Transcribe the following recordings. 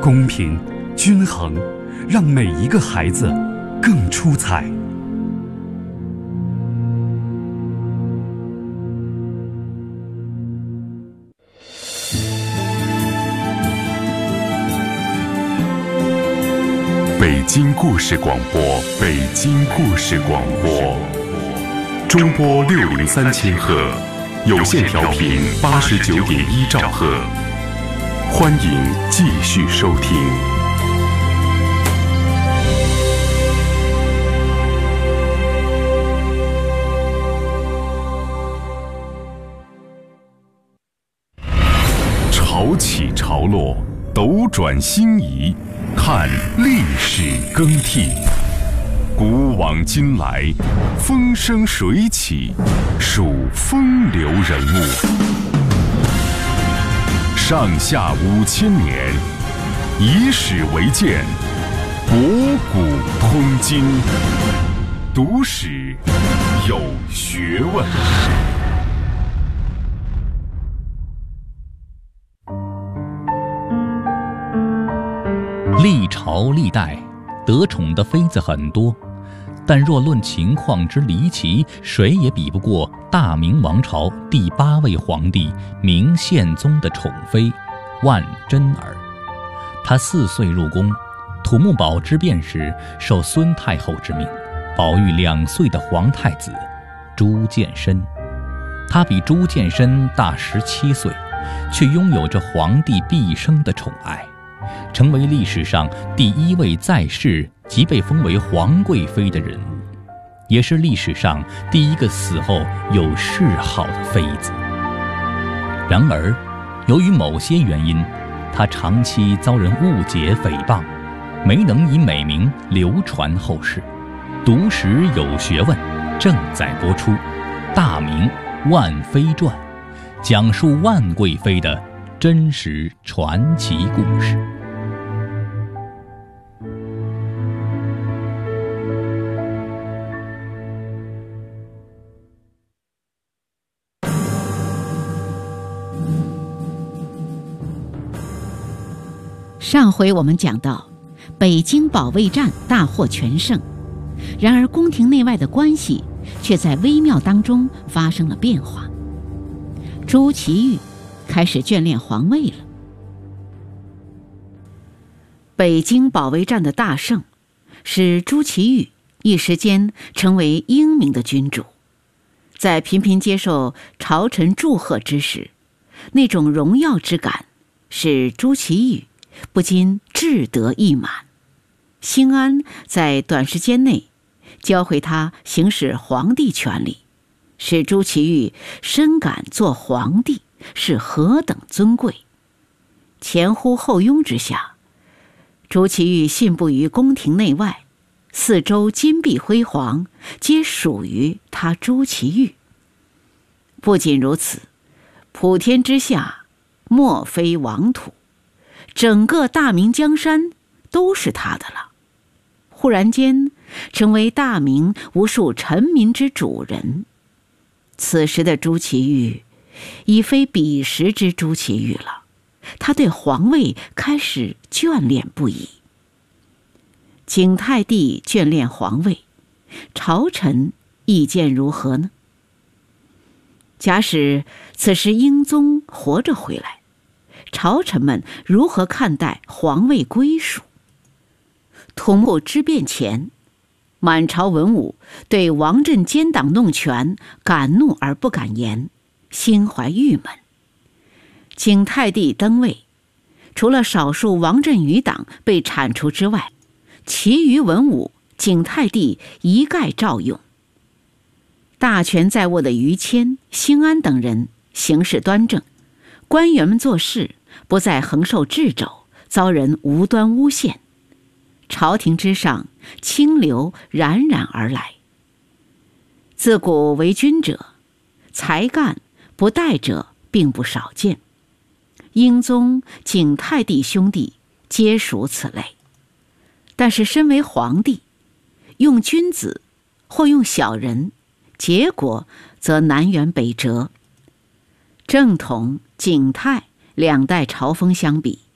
公平、均衡，让每一个孩子更出彩。 北京故事广播，北京故事广播，中波603千赫，有线调频89.1兆赫，欢迎继续收听。潮起潮落，斗转星移，看历史更替，古往今来，风生水起，数风流人物。上下5000年，以史为鉴，博古通今，读史有学问。 历朝历代得宠的妃子很多，但若论情况之离奇，谁也比不过大明王朝第8位皇帝明宪宗的宠妃万贞儿。她4岁入宫，土木堡之变时受孙太后之命，保育2岁的皇太子朱见深。她比朱见深大17岁，却拥有着皇帝毕生的宠爱，成为历史上第1位在世即被封为皇贵妃的人物，也是历史上第1个死后有谥号的妃子。然而，由于某些原因，她长期遭人误解诽谤，没能以美名流传后世。读史有学问正在播出《大明万妃传》，讲述万贵妃的真实传奇故事。 上回我们讲到，北京保卫战大获全胜，然而宫廷内外的关系却在微妙当中发生了变化。朱祁钰开始眷恋皇位了。北京保卫战的大胜，使朱祁钰一时间成为英明的君主，在频频接受朝臣祝贺之时，那种荣耀之感使朱祁钰不禁志得意满。兴安在短时间内教会他行使皇帝权力，使朱祁钰深感做皇帝是何等尊贵。前呼后拥之下，朱祁钰信步于宫廷内外，四周金碧辉煌，皆属于他朱祁钰。不仅如此，普天之下莫非王土，整个大明江山都是他的了。忽然间成为大明无数臣民之主人。此时的朱祁钰已非彼时之朱祁钰了，他对皇位开始眷恋不已。景泰帝眷恋皇位，朝臣意见如何呢？假使此时英宗活着回来，朝臣们如何看待皇位归属？土木之变前，满朝文武对王振奸党弄权敢怒而不敢言，心怀郁闷。景泰帝登位，除了少数王振余党被铲除之外，其余文武景泰帝一概照用。大权在握的于谦、兴安等人行事端正，官员们做事不再横受掣肘，遭人无端诬陷。朝廷之上，清流冉冉而来。自古为君者，才干不怠者并不少见。英宗、景泰帝兄弟皆属此类。但是身为皇帝，用君子或用小人，结果则南辕北辙。正统、景泰2代朝风相比，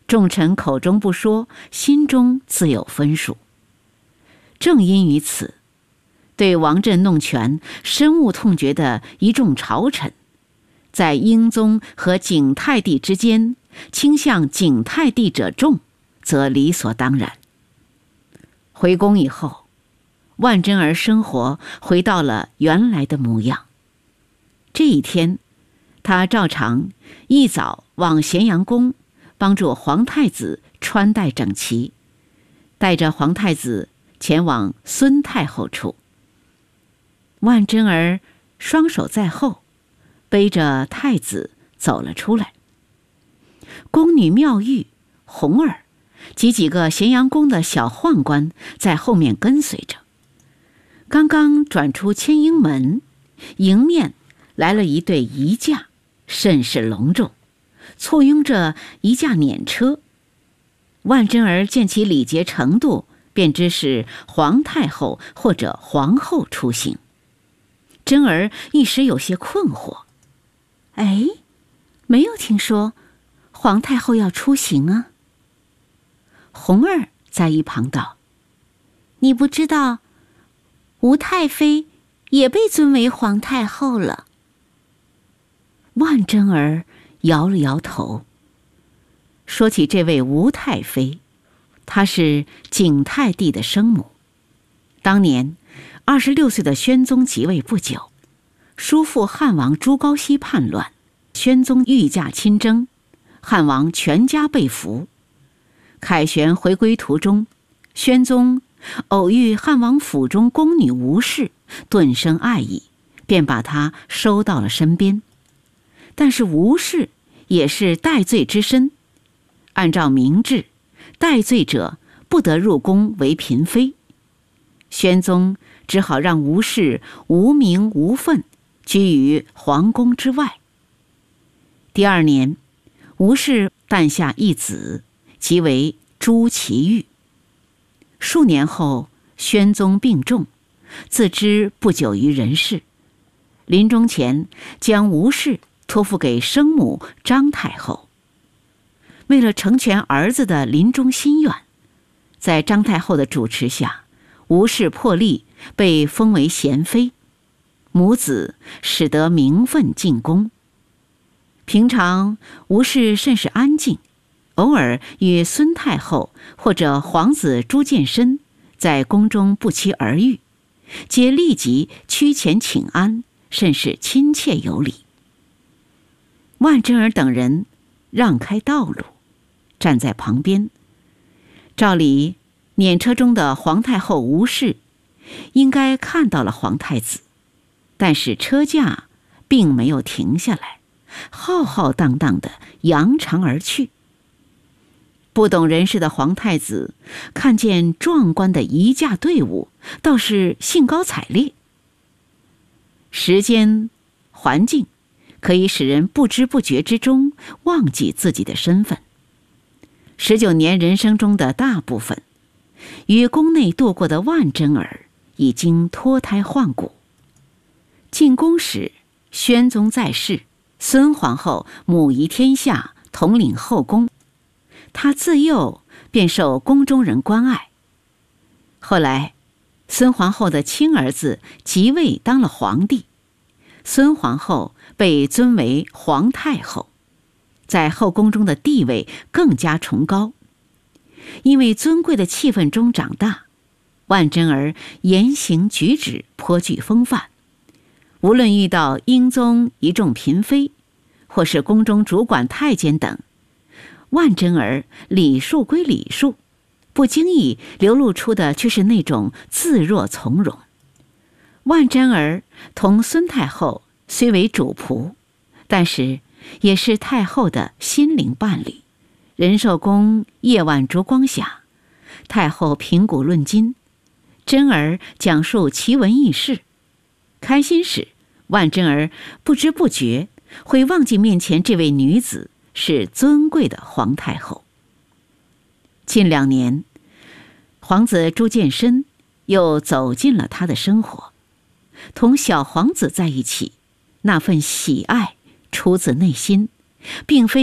众臣口中不说，心中自有分数。正因于此，对王振弄权深恶痛绝的一众朝臣，在英宗和景泰帝之间，倾向景泰帝者众，则理所当然。回宫以后，万贞儿生活回到了原来的模样。这一天，他照常一早往咸阳宫，帮助皇太子穿戴整齐，带着皇太子前往孙太后处。万贞儿双手在后，背着太子走了出来。宫女妙玉、红儿及几个咸阳宫的小宦官在后面跟随着。刚刚转出千英门，迎面来了一对仪驾，甚是隆重，簇拥着一架辇车。万贞儿见其礼节程度，便知是皇太后或者皇后出行。贞儿一时有些困惑，哎，没有听说皇太后要出行啊。红儿在一旁道：“你不知道，吴太妃也被尊为皇太后了。”万贞儿摇了摇头。说起这位吴太妃，她是景泰帝的生母。当年26岁的宣宗即位不久，叔父汉王朱高煦叛乱，宣宗御驾亲征，汉王全家被俘。凯旋回归途中，宣宗偶遇汉王府中宫女吴氏，顿生爱意，便把她收到了身边。但是吴氏也是戴罪之身，按照明制，戴罪者不得入宫为嫔妃。宣宗只好让吴氏无名无分，居于皇宫之外。第2年，吴氏诞下一子，即为朱祁钰。数年后，宣宗病重，自知不久于人世，临终前将吴氏托付给生母张太后。为了成全儿子的临终心愿，在张太后的主持下，吴氏破例被封为贤妃，母子使得名分进宫。平常吴氏甚是安静，偶尔与孙太后或者皇子朱见深在宫中不期而遇，皆立即趋前请安，甚是亲切有礼。万贞儿等人让开道路，站在旁边。照理，辇车中的皇太后吴氏应该看到了皇太子，但是车驾并没有停下来，浩浩荡荡地扬长而去。不懂人事的皇太子看见壮观的仪驾队伍，倒是兴高采烈。时间、环境可以使人不知不觉之中忘记自己的身份。19年人生中的大部分，于宫内度过的万贞儿已经脱胎换骨。进宫时，宣宗在世，孙皇后母仪天下，统领后宫，她自幼便受宫中人关爱。后来，孙皇后的亲儿子即位当了皇帝，孙皇后被尊为皇太后，在后宫中的地位更加崇高。因为尊贵的气氛中长大，万贞儿言行举止颇具风范。无论遇到英宗一众嫔妃，或是宫中主管太监等，万贞儿礼数归礼数，不经意流露出的却是那种自若从容。万贞儿同孙太后虽为主仆，但是也是太后的心灵伴侣。仁寿宫夜晚烛光下，太后评古论今，贞儿讲述奇闻异事。开心时，万贞儿不知不觉会忘记面前这位女子是尊贵的皇太后。近2年，皇子朱见深又走进了她的生活，同小皇子在一起，那份喜爱出自内心，并非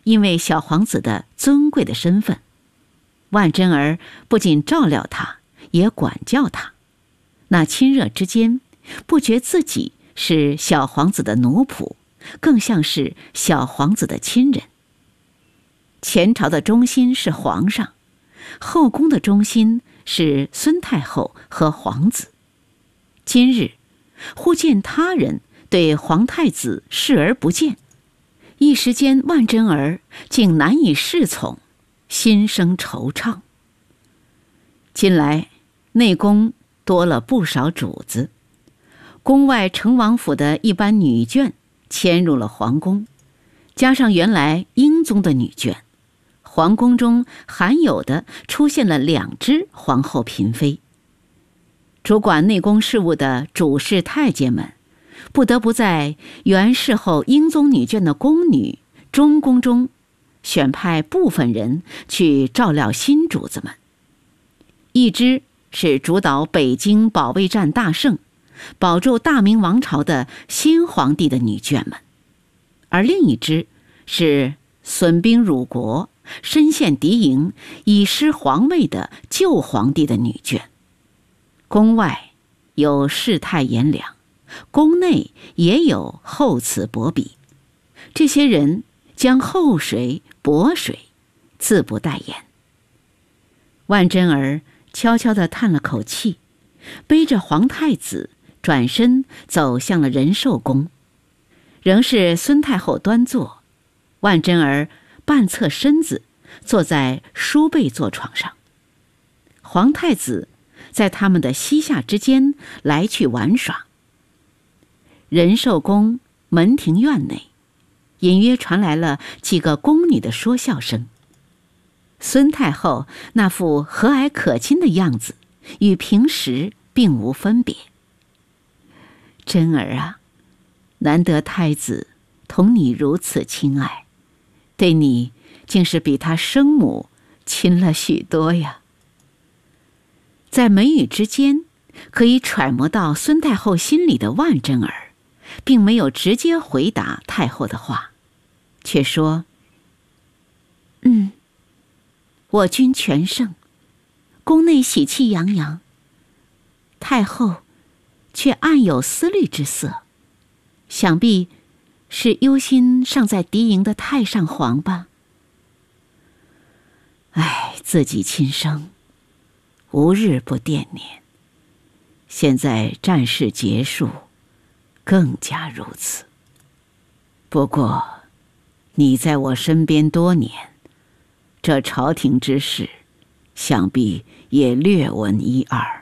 因为小皇子的尊贵的身份，万贞儿不仅照料他，也管教他，那亲热之间，不觉自己是小皇子的奴仆，更像是小皇子的亲人。前朝的中心是皇上，后宫的中心是孙太后和皇子。今日忽见他人对皇太子视而不见，一时间万贞儿竟难以适从，心生惆怅。近来内宫多了不少主子，宫外成王府的一班女眷迁入了皇宫，加上原来英宗的女眷，皇宫中罕有的出现了2只皇后嫔妃。主管内宫事务的主事太监们，不得不在原侍候英宗女眷的宫女中宫中，选派部分人去照料新主子们。一支是主导北京保卫战大胜，保住大明王朝的新皇帝的女眷们，而另一支是损兵辱国、身陷敌营、以失皇位的旧皇帝的女眷。宫外有世态炎凉，宫内也有厚此薄彼，这些人将厚水薄水，自不待言。万贞儿悄悄地叹了口气，背着皇太子转身走向了仁寿宫。仍是孙太后端坐，万贞儿半侧身子坐在舒背坐床上，皇太子在他们的膝下之间来去玩耍。仁寿宫门庭院内，隐约传来了几个宫女的说笑声。孙太后那副和蔼可亲的样子，与平时并无分别。贞儿啊，难得太子同你如此亲爱，对你竟是比他生母亲了许多呀。在眉宇之间，可以揣摩到孙太后心里的万贞儿，并没有直接回答太后的话，却说：“我军全胜，宫内喜气洋洋，太后却暗有思虑之色，想必是忧心尚在敌营的太上皇吧。自己亲生，无日不惦念，现在战事结束，更加如此。不过你在我身边多年，这朝廷之事想必也略闻一二。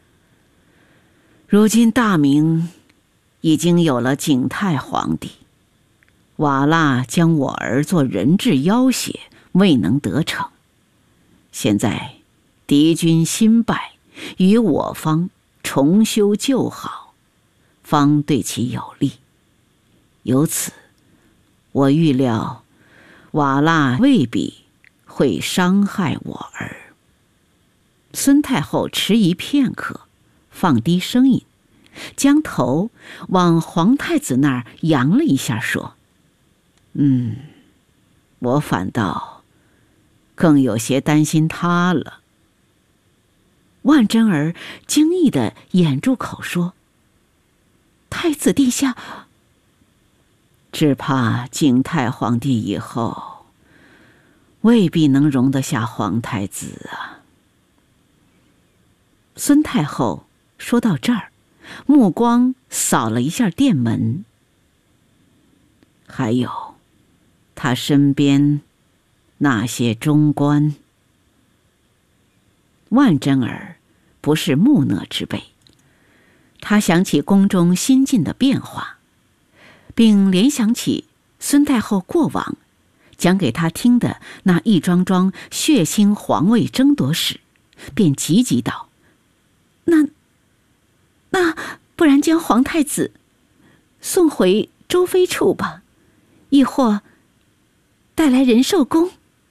如今大明已经有了景泰皇帝，瓦剌将我儿做人质要挟，未能得逞。现在敌军新败，与我方重修旧好，方对其有利。由此我预料瓦剌未必会伤害我儿。孙太后迟疑片刻，放低声音，将头往皇太子那儿扬了一下，说：“我反倒更有些担心他了。”万贞儿惊异地掩住口说：“太子殿下，只怕景泰皇帝以后未必能容得下皇太子啊。”孙太后说到这儿，目光扫了一下殿门，还有他身边那些中官。万贞儿不是木讷之辈，他想起宫中新近的变化，并联想起孙太后过往讲给他听的那一桩桩血腥皇位争夺史，便急急道：“那不然将皇太子送回周妃处吧，亦或带来仁寿宫。”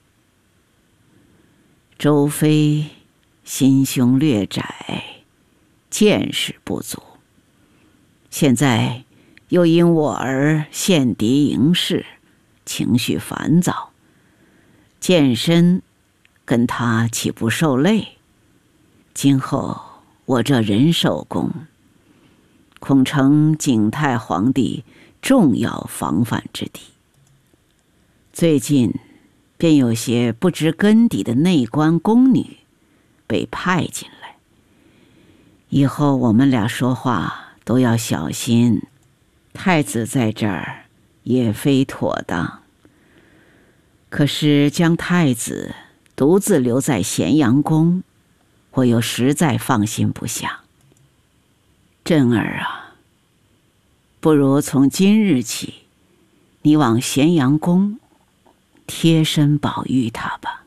周妃心胸略窄，见识不足，现在又因我儿陷敌营事，情绪烦躁， 健身跟他岂不受累？今后我这人寿宫，恐成景泰皇帝重要防范之地。最近便有些不知根底的内官宫女被派进来，以后我们俩说话都要小心。太子在这儿也非妥当，可是将太子独自留在咸阳宫，我又实在放心不下。珍儿啊，不如从今日起，你往咸阳宫贴身保育他吧。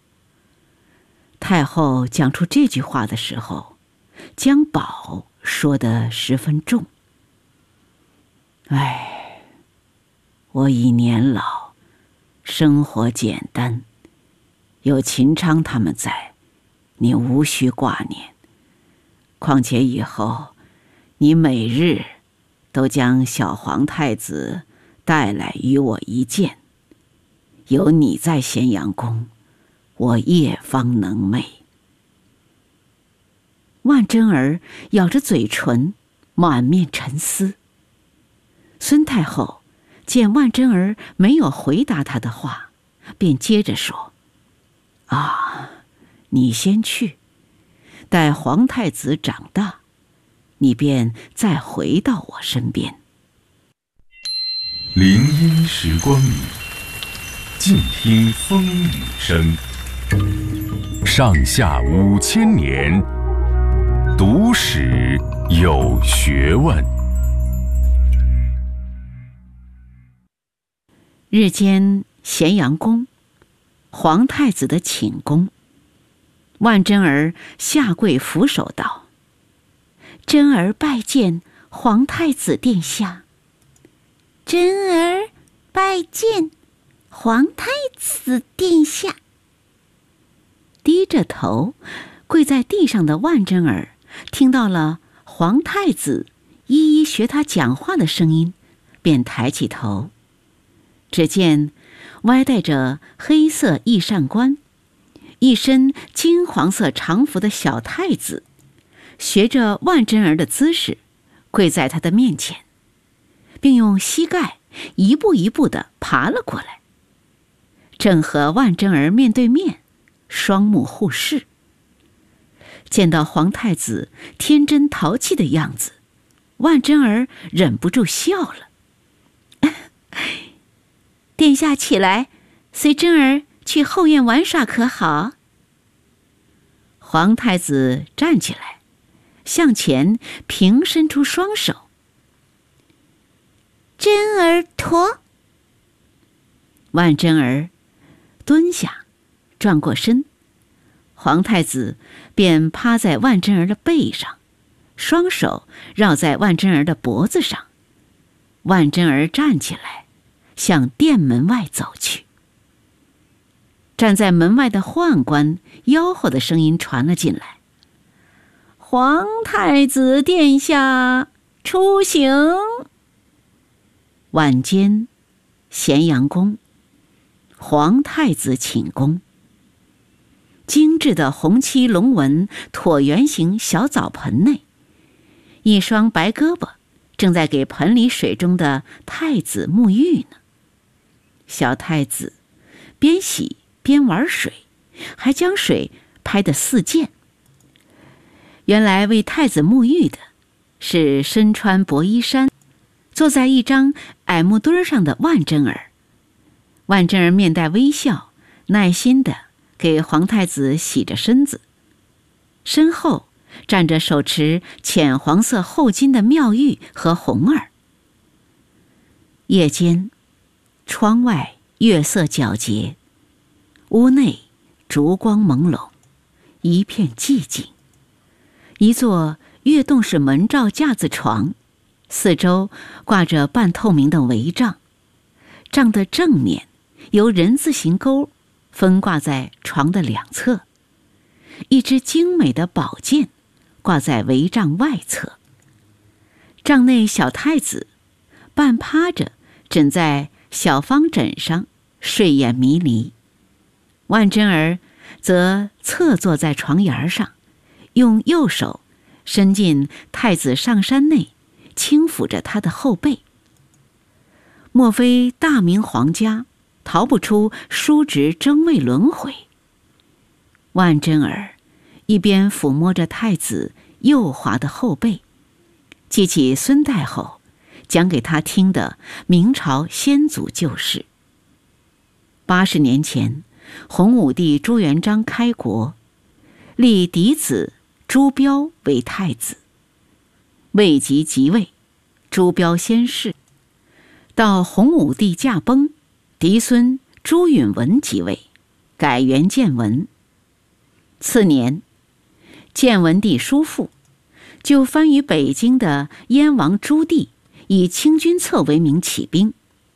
太后讲出这句话的时候，将保说得十分重。唉，我已年老，生活简单，有秦昌他们在，你无需挂念。况且以后你每日都将小皇太子带来与我一见，有你在咸阳宫，我夜方能寐。万贞儿咬着嘴唇，满面沉思。孙太后见万贞儿没有回答她的话，便接着说：你先去，待皇太子长大，你便再回到我身边。 林荫时光里，静听风雨声。上下5000年，读史有学问。 日间咸阳宫，皇太子的寝宫，万贞儿下跪俯首道：贞儿拜见皇太子殿下。 贞儿拜见皇太子殿下。 低着头跪在地上的万贞儿听到了皇太子一一学他讲话的声音，便抬起头，只见歪戴着黑色翼扇冠、一身金黄色长服的小太子，学着万贞儿的姿势跪在他的面前，并用膝盖一步一步地爬了过来，正和万贞儿面对面，双目互视。见到皇太子天真淘气的样子，万贞儿忍不住笑了。殿下起来，随贞儿去后院玩耍可好？皇太子站起来，向前平伸出双手。 贞儿驮。 万贞儿蹲下，转过身，皇太子便趴在万贞儿的背上，双手绕在万贞儿的脖子上。万贞儿站起来，向殿门外走去。站在门外的宦官吆喝的声音传了进来：皇太子殿下出行。晚间，咸阳宫，皇太子寝宫。精致的红漆龙纹椭圆形小澡盆内，一双白胳膊正在给盆里水中的太子沐浴呢。小太子边洗边玩水，还将水拍得四溅。原来为太子沐浴的是身穿薄衣衫，坐在一张矮木墩上的万贞儿。万贞儿面带微笑，耐心地给皇太子洗着身子，身后站着手持浅黄色后巾的妙玉和红儿。夜间，窗外月色皎洁，屋内烛光朦胧，一片寂静。一座月洞式门罩架子床，四周挂着半透明的帷帐，帐的正面由人字形钩分挂在床的两侧，一只精美的宝剑挂在帷帐外侧。帐内小太子半趴着枕在小方枕上，睡眼迷离。 万贞儿则侧坐在床沿上，用右手伸进太子上衫内，轻抚着他的后背。莫非大明皇家逃不出叔侄争位轮回？万贞儿一边抚摸着太子幼滑的后背，记起孙太后讲给他听的明朝先祖旧事。80年前，洪武帝朱元璋开国，立嫡子朱标为太子，未及即位，朱标先逝。到洪武帝驾崩，嫡孙朱允文即位，改元建文。次年，建文帝叔父就藩于北京的燕王朱棣以清君侧为名起兵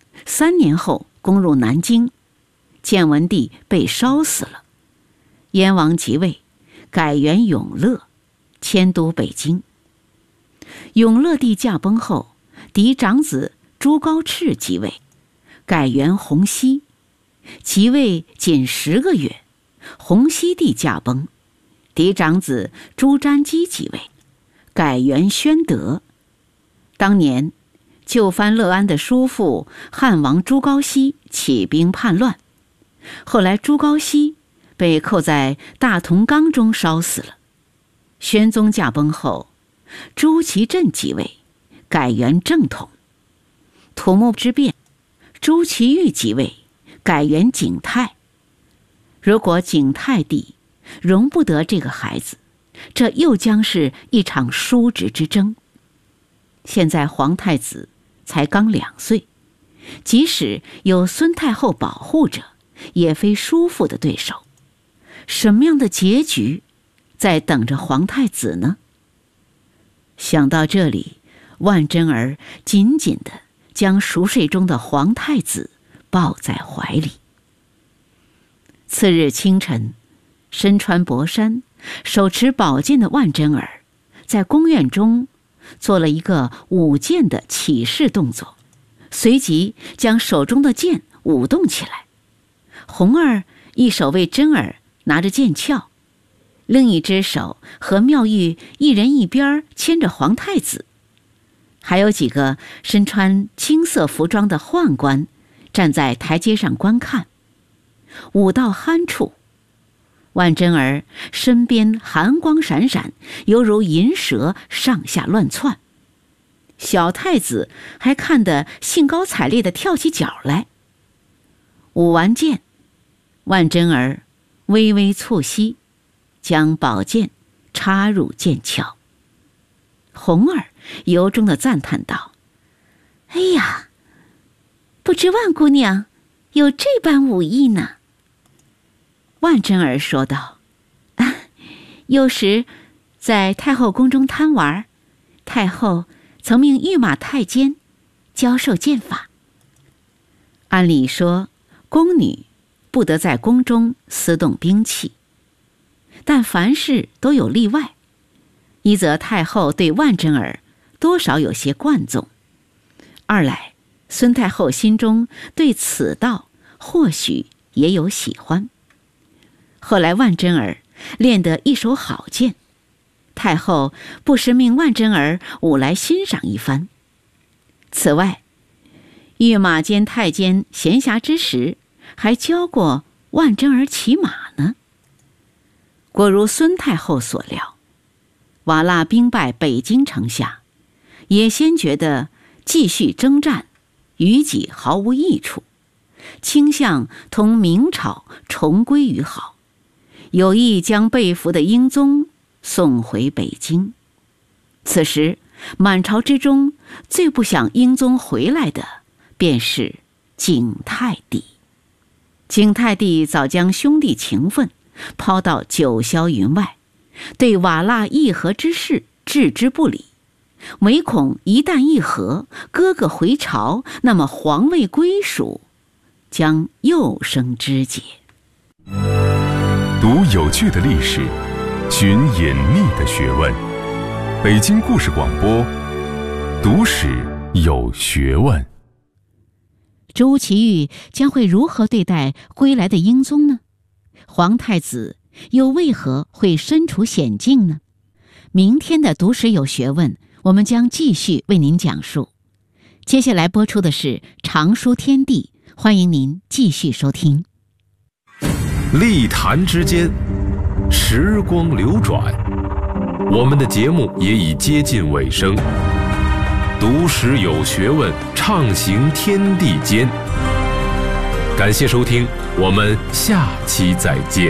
，3年后攻入南京，建文帝被烧死了。燕王即位，改元永乐，迁都北京。永乐帝驾崩后，嫡长子朱高炽即位，改元洪熙。即位仅10个月，洪熙帝驾崩，嫡长子朱瞻基即位，改元宣德。当年就藩乐安的叔父汉王朱高煦起兵叛乱，后来朱高煦被扣在大同缸中烧死了。宣宗驾崩后，朱祁镇即位，改元正统。土木之变，朱祁钰即位，改元景泰。如果景泰帝容不得这个孩子，这又将是一场叔侄之争。现在皇太子才刚2岁，即使有孙太后保护着，也非叔父的对手。什么样的结局在等着皇太子呢？想到这里，万贞儿紧紧地将熟睡中的皇太子抱在怀里。次日清晨，身穿薄衫，手持宝剑的万贞儿在宫院中做了一个舞剑的起势动作，随即将手中的剑舞动起来。红儿一手为贞儿拿着剑鞘，另一只手和妙玉一人一边牵着皇太子，还有几个身穿青色服装的宦官站在台阶上观看。舞到酣处，万贞儿身边寒光闪闪，犹如银蛇上下乱窜。小太子还看得兴高采烈地跳起脚来。舞完剑，万贞儿微微蹙膝，将宝剑插入剑鞘。红儿由衷地赞叹道：“ 哎呀，不知万姑娘有这般武艺呢。” 万贞儿说道：“ 有时在太后宫中贪玩，太后曾命御马太监教授剑法。 按理说，宫女不得在宫中私动兵器，但凡事都有例外。一则太后对万贞儿多少有些惯纵，二来孙太后心中对此道或许也有喜欢。后来万贞儿练得一手好剑，太后不时命万贞儿舞来欣赏一番。此外，御马监太监闲暇之时还教过万贞儿骑马呢。果如孙太后所料，瓦剌兵败北京城下，也先觉得继续征战于己毫无益处，倾向同明朝重归于好，有意将被俘的英宗送回北京。此时满朝之中最不想英宗回来的便是景泰帝。景泰帝早将兄弟情分抛到九霄云外，对瓦剌议和之事置之不理，唯恐一旦议和，哥哥回朝，那么皇位归属将又生枝节。 读有趣的历史，寻隐秘的学问。北京故事广播，读史有学问。 朱祁钰将会如何对待归来的英宗呢？ 皇太子又为何会身处险境呢？明天的读史有学问，我们将继续为您讲述。接下来播出的是《常书天地》，欢迎您继续收听。 历坛之间，时光流转，我们的节目也已接近尾声。读史有学问，畅行天地间。感谢收听，我们下期再见。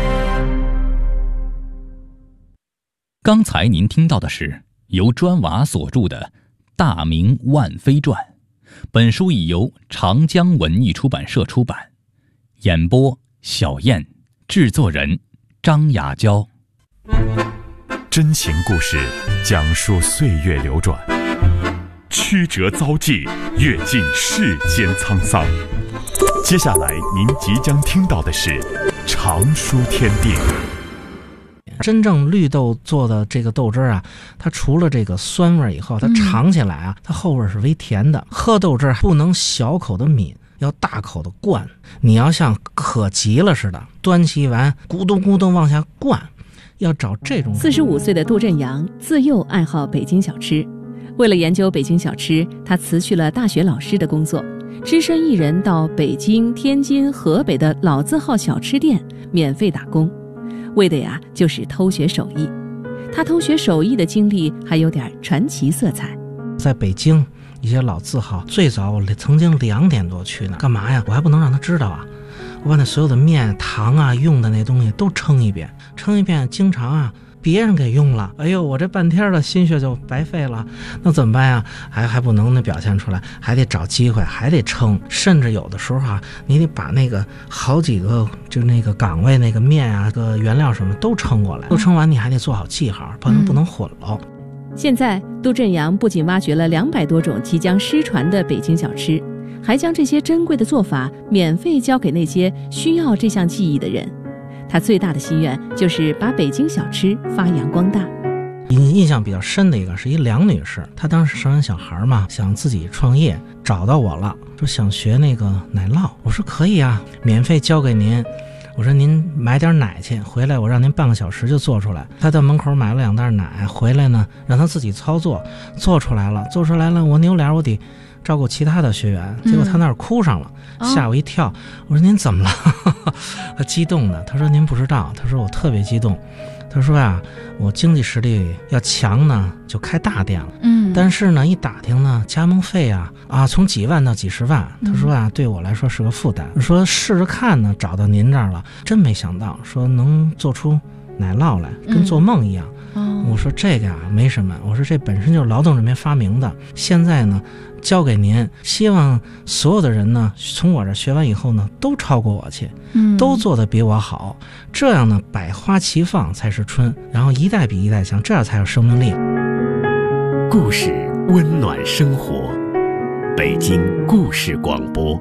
刚才您听到的是由砖瓦所著的《大明万妃传》，本书已由长江文艺出版社出版。演播小燕，制作人张雅娇。 真情故事，讲述岁月流转，曲折遭际，阅尽世间沧桑。接下来您即将听到的是《常书天地》。 真正绿豆做的这个豆汁啊，它除了这个酸味以后，它尝起来啊，它后味是微甜的。喝豆汁不能小口的抿，要大口的灌。你要像渴急了似的，端起一碗咕咚咕咚往下灌，要找这种。 45岁的杜振阳自幼爱好北京小吃，为了研究北京小吃，他辞去了大学老师的工作，只身一人到北京、天津、河北的老字号小吃店免费打工，为的呀就是偷学手艺。他偷学手艺的经历还有点传奇色彩。 在北京一些老字号，最早我曾经2点多去呢，干嘛呀？我还不能让他知道啊！我把那所有的面、糖啊、用的那东西都称一遍，经常啊别人给用了，哎呦，我这半天的心血就白费了，那怎么办呀？还不能表现出来，还得找机会，还得称，甚至有的时候啊，你得把那个好几个就那个岗位那个面啊、个原料什么都称过来，都称完你还得做好记号，不能混了。 现在杜振阳不仅挖掘了200多种即将失传的北京小吃，还将这些珍贵的做法免费教给那些需要这项技艺的人。他最大的心愿就是把北京小吃发扬光大。 印象比较深的一个是一梁女士，她当时生完小孩嘛，想自己创业，找到我了，说想学那个奶酪。我说可以啊，免费教给您。我说您买点奶去，回来我让您半个小时就做出来。他到门口买了2袋奶，回来呢让他自己操作，做出来了，我扭脸我得照顾其他的学员，结果他那儿哭上了，吓我一跳。我说您怎么了？他激动的，他说您不知道，他说我特别激动。他说啊，我经济实力要强呢，就开大店了。但是呢，一打听呢，加盟费啊，从几万到几十万。他说啊，对我来说是个负担。说试着看呢，找到您这儿了，真没想到，说能做出奶酪来，跟做梦一样。我说这个啊没什么，我说这本身就是劳动人民发明的，现在呢交给您，希望所有的人呢从我这学完以后呢都超过我去，都做得比我好，这样呢百花齐放才是春，然后一代比一代强，这样才有生命力。 故事温暖生活，北京故事广播。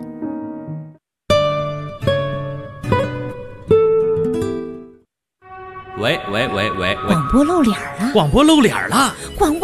喂， 广播露脸了！ 广播露脸了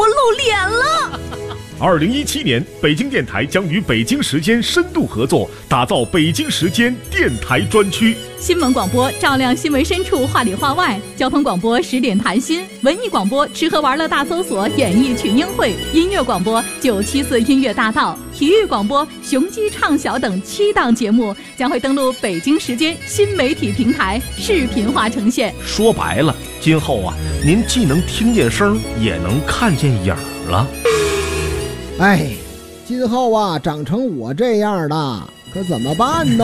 ！2017年，北京电台将与北京时间深度合作，打造北京时间电台专区。 新闻广播照亮新闻深处，话里话外；交通广播10点谈心；文艺广播吃喝玩乐大搜索，演艺群英会；音乐广播974音乐大道；体育广播雄鸡唱晓等7档节目将会登陆北京时间新媒体平台，视频化呈现。 说白了，今后啊，您既能听见声，也能看见影了。 哎，今后啊，长成我这样的，可怎么办呢？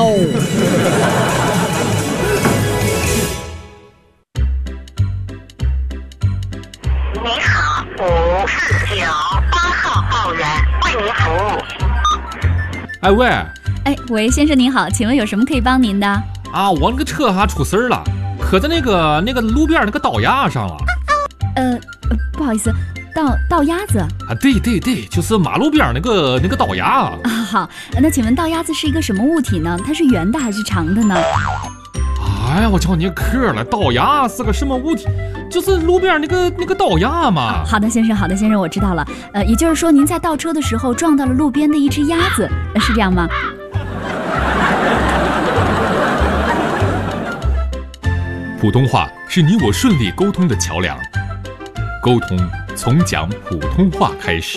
你好，549，8号报员为您服务。 喂，先生您好，请问有什么可以帮您的？ 啊，我那个车哈出事了，磕在那个路边那个道牙上了。 不好意思。倒鸭子啊， 对，就是马路边那个倒鸭啊。 好，那请问倒鸭子是一个什么物体呢？它是圆的还是长的呢？ 哎呀，我叫你嗑了，倒鸭是个什么物体？就是路边那个倒鸭嘛。 好的，先生，我知道了。也就是说您在倒车的时候撞到了路边的一只鸭子，是这样吗？ 普通话是你我顺利沟通的桥梁。沟通从讲普通话开始。